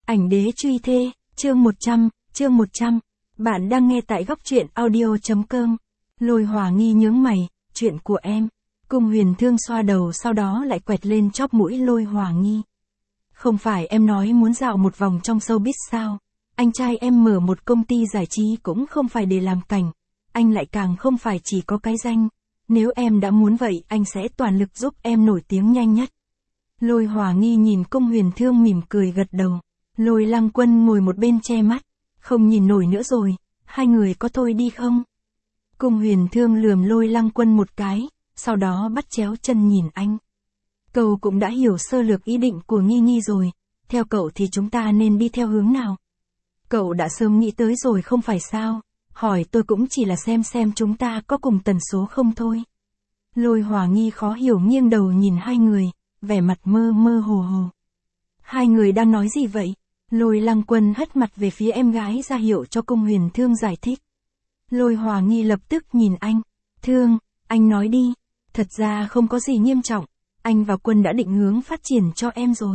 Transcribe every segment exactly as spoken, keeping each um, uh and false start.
Ảnh đế truy thê, chương một trăm, chương một trăm. Bạn đang nghe tại góc truyện audio.com. Lôi Hòa Nghi nhướng mày, chuyện của em. Cung Huyền Thương xoa đầu sau đó lại quẹt lên chóp mũi Lôi Hòa Nghi. Không phải em nói muốn dạo một vòng trong showbiz sao? Anh trai em mở một công ty giải trí cũng không phải để làm cảnh. Anh lại càng không phải chỉ có cái danh. Nếu em đã muốn vậy anh sẽ toàn lực giúp em nổi tiếng nhanh nhất. Lôi Hòa Nghi nhìn Cung Huyền Thương mỉm cười gật đầu. Lôi Lăng Quân ngồi một bên che mắt. Không nhìn nổi nữa rồi, hai người có thôi đi không? Cung Huyền Thương lườm Lôi Lăng Quân một cái, sau đó bắt chéo chân nhìn anh. Cậu cũng đã hiểu sơ lược ý định của Nghi Nghi rồi, theo cậu thì chúng ta nên đi theo hướng nào? Cậu đã sớm nghĩ tới rồi không phải sao, hỏi tôi cũng chỉ là xem xem chúng ta có cùng tần số không thôi. Lôi Hòa Nghi khó hiểu nghiêng đầu nhìn hai người, vẻ mặt mơ mơ hồ hồ. Hai người đang nói gì vậy? Lôi Lăng Quân hất mặt về phía em gái ra hiệu cho Cung Huyền Thương giải thích. Lôi Hòa Nghi lập tức nhìn anh. Thương, anh nói đi. Thật ra không có gì nghiêm trọng. Anh và Quân đã định hướng phát triển cho em rồi.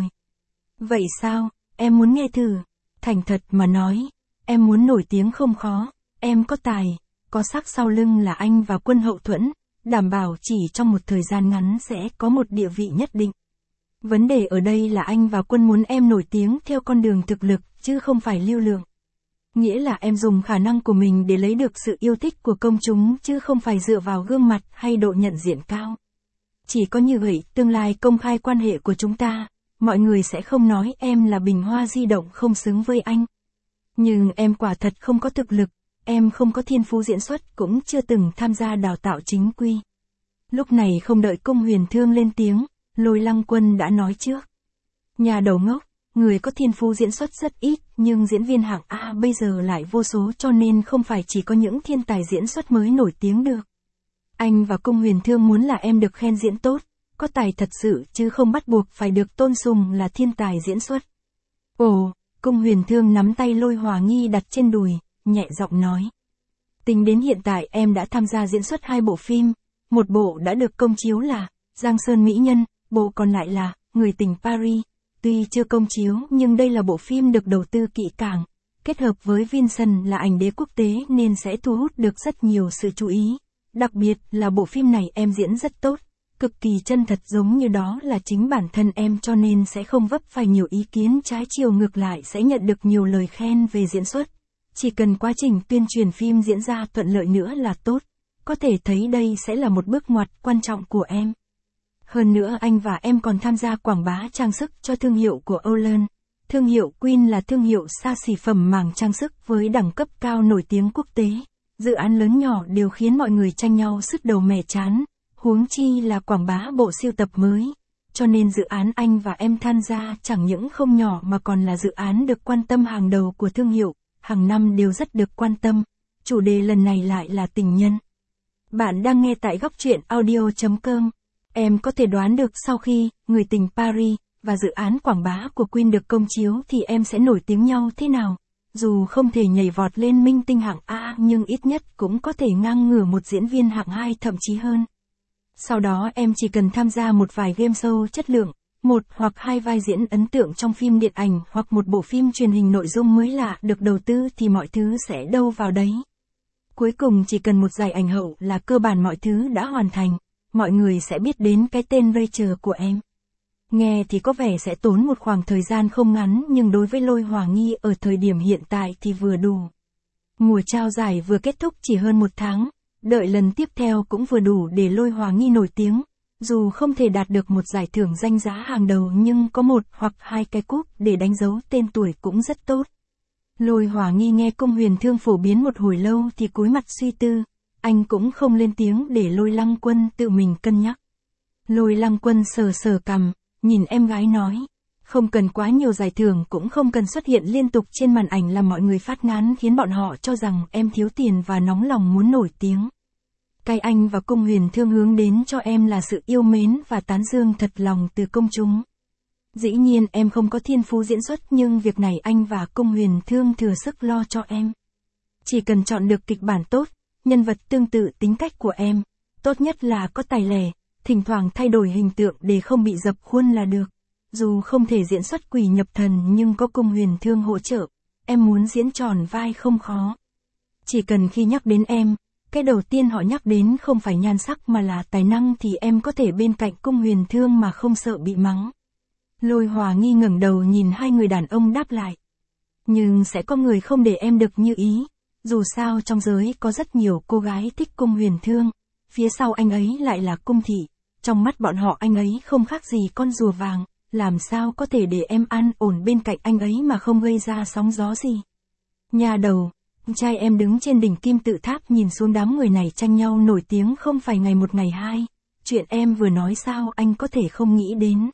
Vậy sao, em muốn nghe thử. Thành thật mà nói, em muốn nổi tiếng không khó. Em có tài, có sắc sau lưng là anh và Quân hậu thuẫn. Đảm bảo chỉ trong một thời gian ngắn sẽ có một địa vị nhất định. Vấn đề ở đây là anh và Quân muốn em nổi tiếng theo con đường thực lực, chứ không phải lưu lượng. Nghĩa là em dùng khả năng của mình để lấy được sự yêu thích của công chúng, chứ không phải dựa vào gương mặt hay độ nhận diện cao. Chỉ có như vậy, tương lai công khai quan hệ của chúng ta, mọi người sẽ không nói em là bình hoa di động không xứng với anh. Nhưng em quả thật không có thực lực, em không có thiên phú diễn xuất, cũng chưa từng tham gia đào tạo chính quy. Lúc này không đợi Cung Huyền Thương lên tiếng, Lôi Lăng Quân đã nói trước. Nhà đầu ngốc, người có thiên phú diễn xuất rất ít, nhưng diễn viên hạng A bây giờ lại vô số, cho nên không phải chỉ có những thiên tài diễn xuất mới nổi tiếng được. Anh và Cung Huyền Thương muốn là em được khen diễn tốt, có tài thật sự, chứ không bắt buộc phải được tôn sùng là thiên tài diễn xuất. Ồ, Cung Huyền Thương nắm tay Lôi Hòa Nghi đặt trên đùi, nhẹ giọng nói. Tính đến hiện tại em đã tham gia diễn xuất hai bộ phim, một bộ đã được công chiếu là Giang Sơn Mỹ Nhân, bộ còn lại là Người tình Paris. Tuy chưa công chiếu nhưng đây là bộ phim được đầu tư kỹ càng, kết hợp với Vincent là ảnh đế quốc tế nên sẽ thu hút được rất nhiều sự chú ý. Đặc biệt là bộ phim này em diễn rất tốt, cực kỳ chân thật giống như đó là chính bản thân em, cho nên sẽ không vấp phải nhiều ý kiến trái chiều, ngược lại sẽ nhận được nhiều lời khen về diễn xuất. Chỉ cần quá trình tuyên truyền phim diễn ra thuận lợi nữa là tốt, có thể thấy đây sẽ là một bước ngoặt quan trọng của em. Hơn nữa anh và em còn tham gia quảng bá trang sức cho thương hiệu của Olen. Thương hiệu Queen là thương hiệu xa xỉ phẩm màng trang sức với đẳng cấp cao nổi tiếng quốc tế. Dự án lớn nhỏ đều khiến mọi người tranh nhau sứt đầu mẻ trán, huống chi là quảng bá bộ sưu tập mới. Cho nên dự án anh và em tham gia chẳng những không nhỏ mà còn là dự án được quan tâm hàng đầu của thương hiệu, hàng năm đều rất được quan tâm. Chủ đề lần này lại là tình nhân. Bạn đang nghe tại góc truyện audio.com. Em có thể đoán được sau khi Người tình Paris và dự án quảng bá của Queen được công chiếu thì em sẽ nổi tiếng nhau thế nào. Dù không thể nhảy vọt lên minh tinh hạng A nhưng ít nhất cũng có thể ngang ngửa một diễn viên hạng hai thậm chí hơn. Sau đó em chỉ cần tham gia một vài game show chất lượng, một hoặc hai vai diễn ấn tượng trong phim điện ảnh hoặc một bộ phim truyền hình nội dung mới lạ được đầu tư thì mọi thứ sẽ đâu vào đấy. Cuối cùng chỉ cần một giải ảnh hậu là cơ bản mọi thứ đã hoàn thành. Mọi người sẽ biết đến cái tên Rachel của em. Nghe thì có vẻ sẽ tốn một khoảng thời gian không ngắn, nhưng đối với Lôi Hòa Nghi ở thời điểm hiện tại thì vừa đủ. Mùa trao giải vừa kết thúc chỉ hơn một tháng, đợi lần tiếp theo cũng vừa đủ để Lôi Hòa Nghi nổi tiếng. Dù không thể đạt được một giải thưởng danh giá hàng đầu nhưng có một hoặc hai cái cúp để đánh dấu tên tuổi cũng rất tốt. Lôi Hòa Nghi nghe Cung Huyền Thương phổ biến một hồi lâu thì cúi mặt suy tư. Anh cũng không lên tiếng để Lôi Lăng Quân tự mình cân nhắc. Lôi Lăng Quân sờ sờ cằm, nhìn em gái nói. Không cần quá nhiều giải thưởng, cũng không cần xuất hiện liên tục trên màn ảnh làm mọi người phát ngán khiến bọn họ cho rằng em thiếu tiền và nóng lòng muốn nổi tiếng. Cái anh và Cung Huyền Thương hướng đến cho em là sự yêu mến và tán dương thật lòng từ công chúng. Dĩ nhiên em không có thiên phú diễn xuất nhưng việc này anh và Cung Huyền Thương thừa sức lo cho em. Chỉ cần chọn được kịch bản tốt, nhân vật tương tự tính cách của em, tốt nhất là có tài lẻ, thỉnh thoảng thay đổi hình tượng để không bị dập khuôn là được. Dù không thể diễn xuất quỷ nhập thần nhưng có Cung Huyền Thương hỗ trợ, em muốn diễn tròn vai không khó. Chỉ cần khi nhắc đến em, cái đầu tiên họ nhắc đến không phải nhan sắc mà là tài năng thì em có thể bên cạnh Cung Huyền Thương mà không sợ bị mắng. Lôi Hòa Nghi ngẩng đầu nhìn hai người đàn ông đáp lại. Nhưng sẽ có người không để em được như ý, dù sao trong giới có rất nhiều cô gái thích Cung Huyền Thương, phía sau anh ấy lại là Cung thị, trong mắt bọn họ anh ấy không khác gì con rùa vàng, làm sao có thể để em an ổn bên cạnh anh ấy mà không gây ra sóng gió gì. Nhà đầu, trai em đứng trên đỉnh kim tự tháp nhìn xuống đám người này tranh nhau nổi tiếng không phải ngày một ngày hai, chuyện em vừa nói sao anh có thể không nghĩ đến.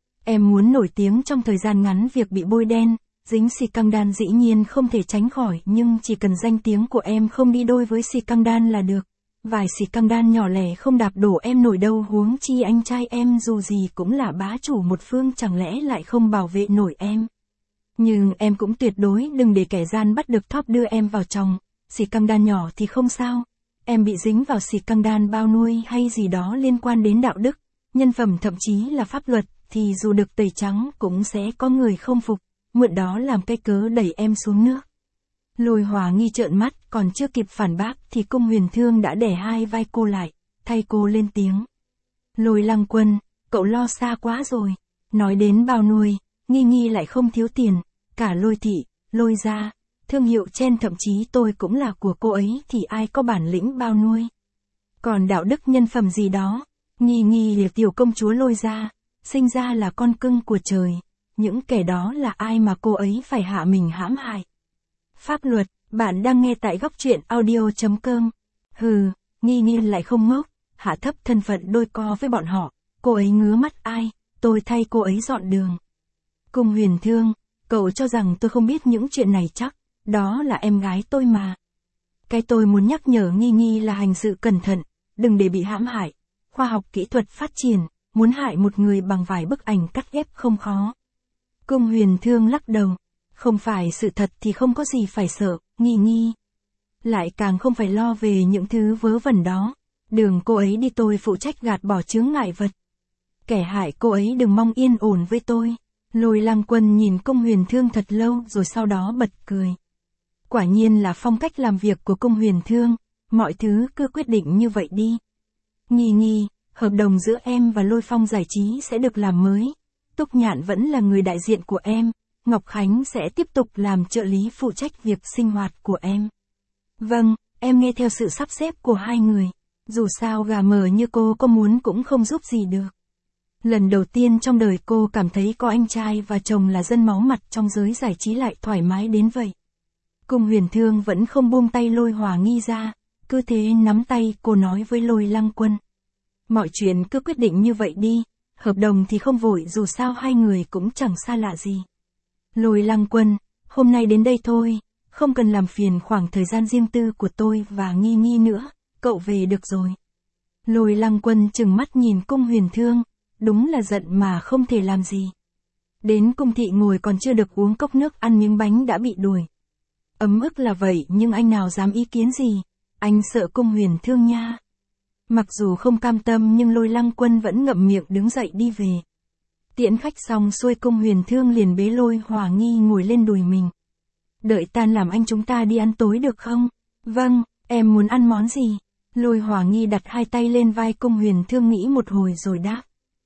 Em muốn nổi tiếng trong thời gian ngắn, việc bị bôi đen, dính xì căng đan dĩ nhiên không thể tránh khỏi, nhưng chỉ cần danh tiếng của em không đi đôi với xì căng đan là được. Vài xì căng đan nhỏ lẻ không đạp đổ em nổi đâu, huống chi anh trai em dù gì cũng là bá chủ một phương, chẳng lẽ lại không bảo vệ nổi em. Nhưng em cũng tuyệt đối đừng để kẻ gian bắt được thóp đưa em vào chồng, xì căng đan nhỏ thì không sao. Em bị dính vào xì căng đan bao nuôi hay gì đó liên quan đến đạo đức, nhân phẩm thậm chí là pháp luật, thì dù được tẩy trắng cũng sẽ có người không phục, mượn đó làm cái cớ đẩy em xuống nước. Lôi Hòa Nghi trợn mắt, còn chưa kịp phản bác thì Cung Huyền Thương đã đè hai vai cô lại, thay cô lên tiếng. Lôi Lăng Quân, cậu lo xa quá rồi. Nói đến bao nuôi, Nghi Nghi lại không thiếu tiền, cả Lôi thị, Lôi gia, thương hiệu trên thậm chí tôi cũng là của cô ấy thì ai có bản lĩnh bao nuôi. Còn đạo đức nhân phẩm gì đó, Nghi Nghi là tiểu công chúa Lôi gia, sinh ra là con cưng của trời, những kẻ đó là ai mà cô ấy phải hạ mình hãm hại. Pháp luật, bạn đang nghe tại góc truyện audio chấm com. Hừ, Nghi Nghi lại không ngốc, hạ thấp thân phận đôi co với bọn họ, cô ấy ngứa mắt ai, tôi thay cô ấy dọn đường. Cung Huyền Thương, cậu cho rằng tôi không biết những chuyện này chắc, đó là em gái tôi mà. Cái tôi muốn nhắc nhở Nghi Nghi là hành sự cẩn thận, đừng để bị hãm hại. Khoa học kỹ thuật phát triển, muốn hại một người bằng vài bức ảnh cắt ghép không khó. Cung Huyền Thương lắc đầu. Không phải sự thật thì không có gì phải sợ, Nghi Nghi. Lại càng không phải lo về những thứ vớ vẩn đó. Đường cô ấy đi tôi phụ trách gạt bỏ chướng ngại vật. Kẻ hại cô ấy đừng mong yên ổn với tôi. Lôi Lăng Quân nhìn Cung Huyền Thương thật lâu rồi sau đó bật cười. Quả nhiên là phong cách làm việc của Cung Huyền Thương, mọi thứ cứ quyết định như vậy đi. Nghi Nghi, hợp đồng giữa em và Lôi Phong Giải Trí sẽ được làm mới. Túc Nhạn vẫn là người đại diện của em. Ngọc Khánh sẽ tiếp tục làm trợ lý phụ trách việc sinh hoạt của em. Vâng, em nghe theo sự sắp xếp của hai người. Dù sao gà mờ như cô có muốn cũng không giúp gì được. Lần đầu tiên trong đời cô cảm thấy có anh trai và chồng là dân máu mặt trong giới giải trí lại thoải mái đến vậy. Cung Huyền Thương vẫn không buông tay Lôi Hòa Nghi ra, cứ thế nắm tay cô nói với Lôi Lăng Quân. Mọi chuyện cứ quyết định như vậy đi, hợp đồng thì không vội, dù sao hai người cũng chẳng xa lạ gì. Lôi Lăng Quân, hôm nay đến đây thôi, không cần làm phiền khoảng thời gian riêng tư của tôi và Nghi Nghi nữa, cậu về được rồi. Lôi Lăng Quân trừng mắt nhìn Cung Huyền Thương, đúng là giận mà không thể làm gì. Đến Cung thị ngồi còn chưa được uống cốc nước ăn miếng bánh đã bị đuổi. Ấm ức là vậy nhưng anh nào dám ý kiến gì, anh sợ Cung Huyền Thương nha. Mặc dù không cam tâm nhưng Lôi Lăng Quân vẫn ngậm miệng đứng dậy đi về. Tiễn khách xong xuôi Cung Huyền Thương liền bế Lôi Hòa Nghi ngồi lên đùi mình. Đợi tan làm anh chúng ta đi ăn tối được không? Vâng, em muốn ăn món gì? Lôi Hòa Nghi đặt hai tay lên vai Cung Huyền Thương nghĩ một hồi rồi đáp.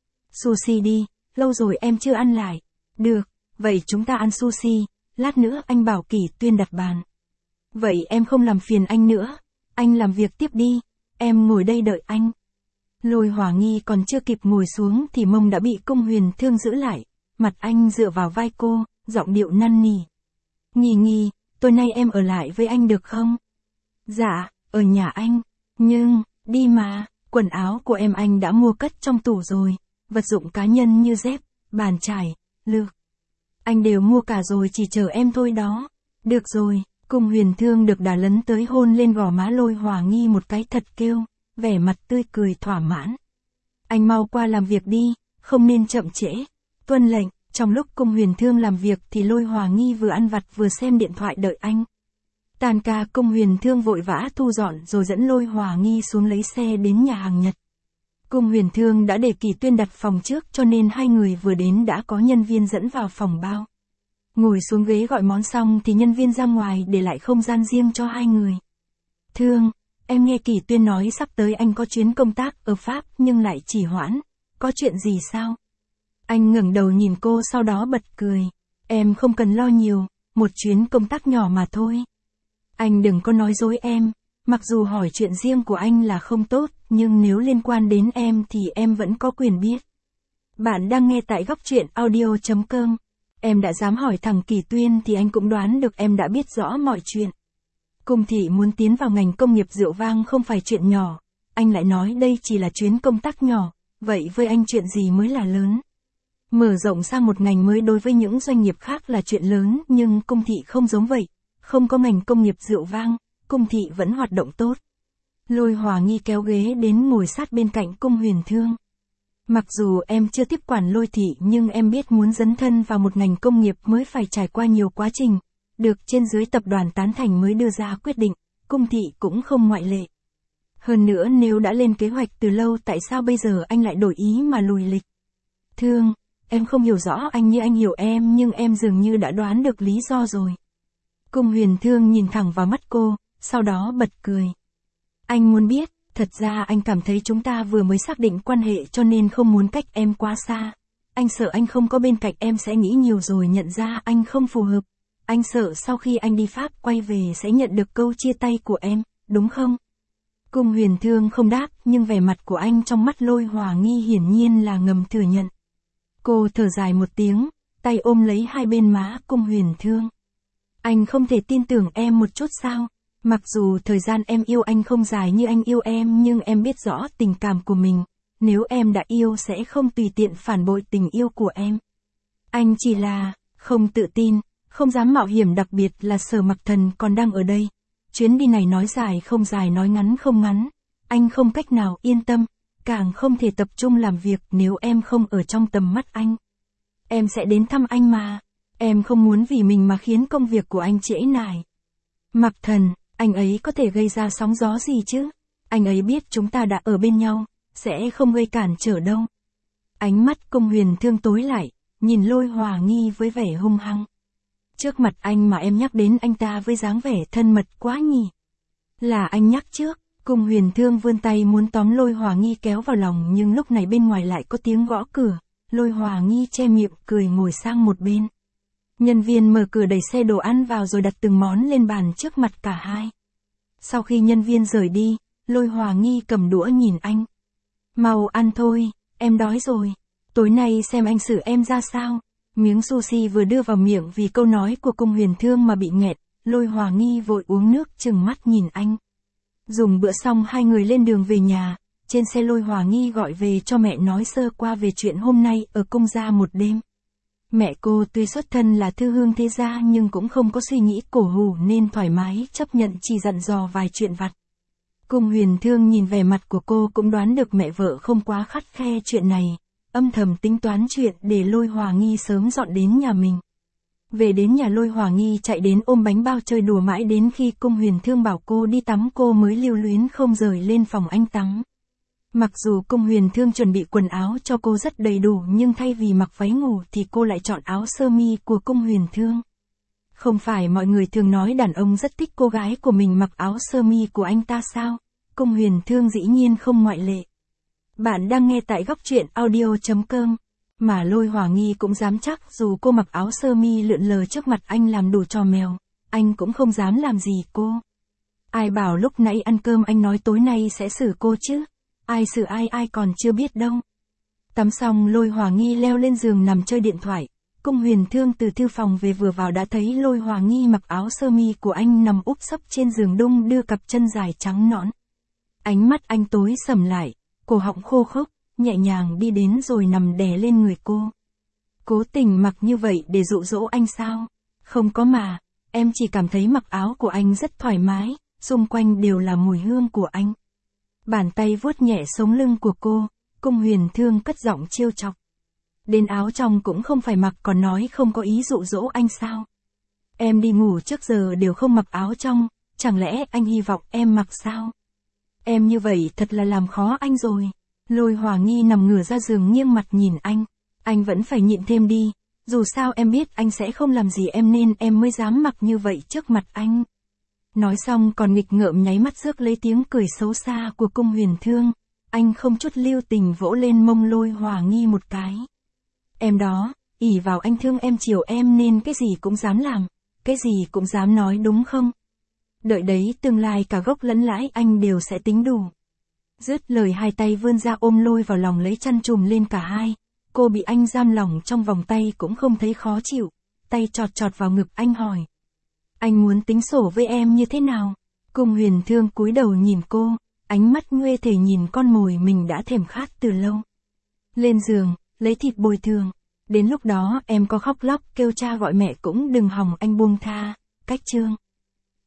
Sushi đi, lâu rồi em chưa ăn lại. Được, vậy chúng ta ăn sushi, lát nữa anh bảo Kỷ Tuyên đặt bàn. Vậy em không làm phiền anh nữa, anh làm việc tiếp đi, em ngồi đây đợi anh. Lôi Hòa Nghi còn chưa kịp ngồi xuống thì mông đã bị Cung Huyền Thương giữ lại, mặt anh dựa vào vai cô, giọng điệu năn nỉ. Nghi Nghi, tối nay em ở lại với anh được không? Dạ, ở nhà anh, nhưng, đi mà, quần áo của em anh đã mua cất trong tủ rồi, vật dụng cá nhân như dép, bàn chải, lược. Anh đều mua cả rồi, chỉ chờ em thôi đó. Được rồi, Cung Huyền Thương được đà lấn tới hôn lên gò má Lôi Hòa Nghi một cái thật kêu, vẻ mặt tươi cười thỏa mãn. Anh mau qua làm việc đi, không nên chậm trễ. Tuân lệnh. Trong lúc Cung Huyền Thương làm việc thì Lôi Hòa Nghi vừa ăn vặt vừa xem điện thoại đợi anh. Tan ca Cung Huyền Thương vội vã thu dọn rồi dẫn Lôi Hòa Nghi xuống lấy xe đến nhà hàng Nhật. Cung Huyền Thương đã để Kỳ Tuyên đặt phòng trước cho nên hai người vừa đến đã có nhân viên dẫn vào phòng bao. Ngồi xuống ghế gọi món xong thì nhân viên ra ngoài để lại không gian riêng cho hai người. Thương, em nghe Kỳ Tuyên nói sắp tới anh có chuyến công tác ở Pháp nhưng lại trì hoãn. Có chuyện gì sao? Anh ngẩng đầu nhìn cô sau đó bật cười. Em không cần lo nhiều, một chuyến công tác nhỏ mà thôi. Anh đừng có nói dối em, mặc dù hỏi chuyện riêng của anh là không tốt, nhưng nếu liên quan đến em thì em vẫn có quyền biết. Bạn đang nghe tại góc truyện audio chấm com. Em đã dám hỏi thằng Kỳ Tuyên thì anh cũng đoán được em đã biết rõ mọi chuyện. Cung thị muốn tiến vào ngành công nghiệp rượu vang không phải chuyện nhỏ, anh lại nói đây chỉ là chuyến công tác nhỏ, vậy với anh chuyện gì mới là lớn? Mở rộng sang một ngành mới đối với những doanh nghiệp khác là chuyện lớn, nhưng cung thị không giống vậy, không có ngành công nghiệp rượu vang, cung thị vẫn hoạt động tốt. Lôi Hòa Nghi kéo ghế đến ngồi sát bên cạnh Cung Huyền Thương. Mặc dù em chưa tiếp quản Lôi thị nhưng em biết muốn dấn thân vào một ngành công nghiệp mới phải trải qua nhiều quá trình, được trên dưới tập đoàn tán thành mới đưa ra quyết định, cung thị cũng không ngoại lệ. Hơn nữa nếu đã lên kế hoạch từ lâu tại sao bây giờ anh lại đổi ý mà lùi lịch? Thương, em không hiểu rõ anh như anh hiểu em nhưng em dường như đã đoán được lý do rồi. Cung Huyền Thương nhìn thẳng vào mắt cô, sau đó bật cười. Anh muốn biết, thật ra anh cảm thấy chúng ta vừa mới xác định quan hệ cho nên không muốn cách em quá xa. Anh sợ anh không có bên cạnh em sẽ nghĩ nhiều rồi nhận ra anh không phù hợp. Anh sợ sau khi anh đi Pháp quay về sẽ nhận được câu chia tay của em, đúng không? Cung Huyền Thương không đáp nhưng vẻ mặt của anh trong mắt Lôi Hòa Nghi hiển nhiên là ngầm thừa nhận. Cô thở dài một tiếng, tay ôm lấy hai bên má Cung Huyền Thương. Anh không thể tin tưởng em một chút sao? Mặc dù thời gian em yêu anh không dài như anh yêu em nhưng em biết rõ tình cảm của mình. Nếu em đã yêu sẽ không tùy tiện phản bội tình yêu của em. Anh chỉ là không tự tin, không dám mạo hiểm, đặc biệt là Sở Mặc Thần còn đang ở đây. Chuyến đi này nói dài không dài, nói ngắn không ngắn. Anh không cách nào yên tâm, càng không thể tập trung làm việc nếu em không ở trong tầm mắt anh. Em sẽ đến thăm anh mà. Em không muốn vì mình mà khiến công việc của anh trễ nải. Mặc Thần, anh ấy có thể gây ra sóng gió gì chứ? Anh ấy biết chúng ta đã ở bên nhau, sẽ không gây cản trở đâu. Ánh mắt Cung Huyền Thương tối lại, nhìn Lôi Hòa Nghi với vẻ hung hăng. Trước mặt anh mà em nhắc đến anh ta với dáng vẻ thân mật quá nhỉ? Là anh nhắc trước. Cung Huyền Thương vươn tay muốn tóm Lôi Hòa Nghi kéo vào lòng nhưng lúc này bên ngoài lại có tiếng gõ cửa. Lôi Hòa Nghi che miệng cười ngồi sang một bên. Nhân viên mở cửa đẩy xe đồ ăn vào rồi đặt từng món lên bàn trước mặt cả hai. Sau khi nhân viên rời đi, Lôi Hòa Nghi cầm đũa nhìn anh. Mau ăn thôi, em đói rồi. Tối nay xem anh xử em ra sao. Miếng sushi vừa đưa vào miệng vì câu nói của Cung Huyền Thương mà bị nghẹt, Lôi Hòa Nghi vội uống nước trừng mắt nhìn anh. Dùng bữa xong hai người lên đường về nhà, trên xe Lôi Hòa Nghi gọi về cho mẹ nói sơ qua về chuyện hôm nay ở cung gia một đêm. Mẹ cô tuy xuất thân là thư hương thế gia nhưng cũng không có suy nghĩ cổ hủ nên thoải mái chấp nhận chỉ dặn dò vài chuyện vặt. Cung Huyền Thương nhìn vẻ mặt của cô cũng đoán được mẹ vợ không quá khắt khe chuyện này, âm thầm tính toán chuyện để Lôi Hòa Nghi sớm dọn đến nhà mình. Về đến nhà Lôi Hòa Nghi chạy đến ôm bánh bao chơi đùa mãi đến khi Cung Huyền Thương bảo cô đi tắm cô mới lưu luyến không rời lên phòng anh tắm. Mặc dù Cung Huyền Thương chuẩn bị quần áo cho cô rất đầy đủ nhưng thay vì mặc váy ngủ thì cô lại chọn áo sơ mi của Cung Huyền Thương. Không phải mọi người thường nói đàn ông rất thích cô gái của mình mặc áo sơ mi của anh ta sao? Cung Huyền Thương dĩ nhiên không ngoại lệ. Bạn đang nghe tại góc truyện audio chấm com. Mà Lôi Hòa Nghi cũng dám chắc dù cô mặc áo sơ mi lượn lờ trước mặt anh làm đủ trò mèo, anh cũng không dám làm gì cô. Ai bảo lúc nãy ăn cơm anh nói tối nay sẽ xử cô chứ? Ai xử ai ai còn chưa biết đâu. Tắm xong Lôi Hòa Nghi leo lên giường nằm chơi điện thoại. Cung Huyền Thương từ thư phòng về vừa vào đã thấy Lôi Hòa Nghi mặc áo sơ mi của anh nằm úp sấp trên giường đung đưa cặp chân dài trắng nõn. Ánh mắt anh tối sầm lại, cổ họng khô khốc, nhẹ nhàng đi đến rồi nằm đè lên người cô. Cố tình mặc như vậy để dụ dỗ anh sao? Không có mà, em chỉ cảm thấy mặc áo của anh rất thoải mái, xung quanh đều là mùi hương của anh. Bàn tay vuốt nhẹ sống lưng của cô, Cung Huyền Thương cất giọng trêu chọc. Đến áo trong cũng không phải mặc còn nói không có ý dụ dỗ anh sao? Em đi ngủ trước giờ đều không mặc áo trong, chẳng lẽ anh hy vọng em mặc sao? Em như vậy thật là làm khó anh rồi. Lôi Hòa Nghi nằm ngửa ra giường nghiêng mặt nhìn anh. Anh vẫn phải nhịn thêm đi. Dù sao em biết anh sẽ không làm gì em nên em mới dám mặc như vậy trước mặt anh. Nói xong còn nghịch ngợm nháy mắt rước lấy tiếng cười xấu xa của Cung Huyền Thương. Anh không chút lưu tình vỗ lên mông Lôi Hòa Nghi một cái. Em đó, ỷ vào anh thương em chiều em nên cái gì cũng dám làm, cái gì cũng dám nói đúng không? Đợi đấy tương lai cả gốc lẫn lãi anh đều sẽ tính đủ. Dứt lời hai tay vươn ra ôm Lôi vào lòng lấy chăn trùm lên cả hai. Cô bị anh giam lỏng trong vòng tay cũng không thấy khó chịu, tay chọt chọt vào ngực anh hỏi. Anh muốn tính sổ với em như thế nào? Cung Huyền Thương cúi đầu nhìn cô, ánh mắt nguê thể nhìn con mồi mình đã thèm khát từ lâu. Lên giường, lấy thịt bồi thường. Đến lúc đó em có khóc lóc kêu cha gọi mẹ cũng đừng hòng anh buông tha, cách chương.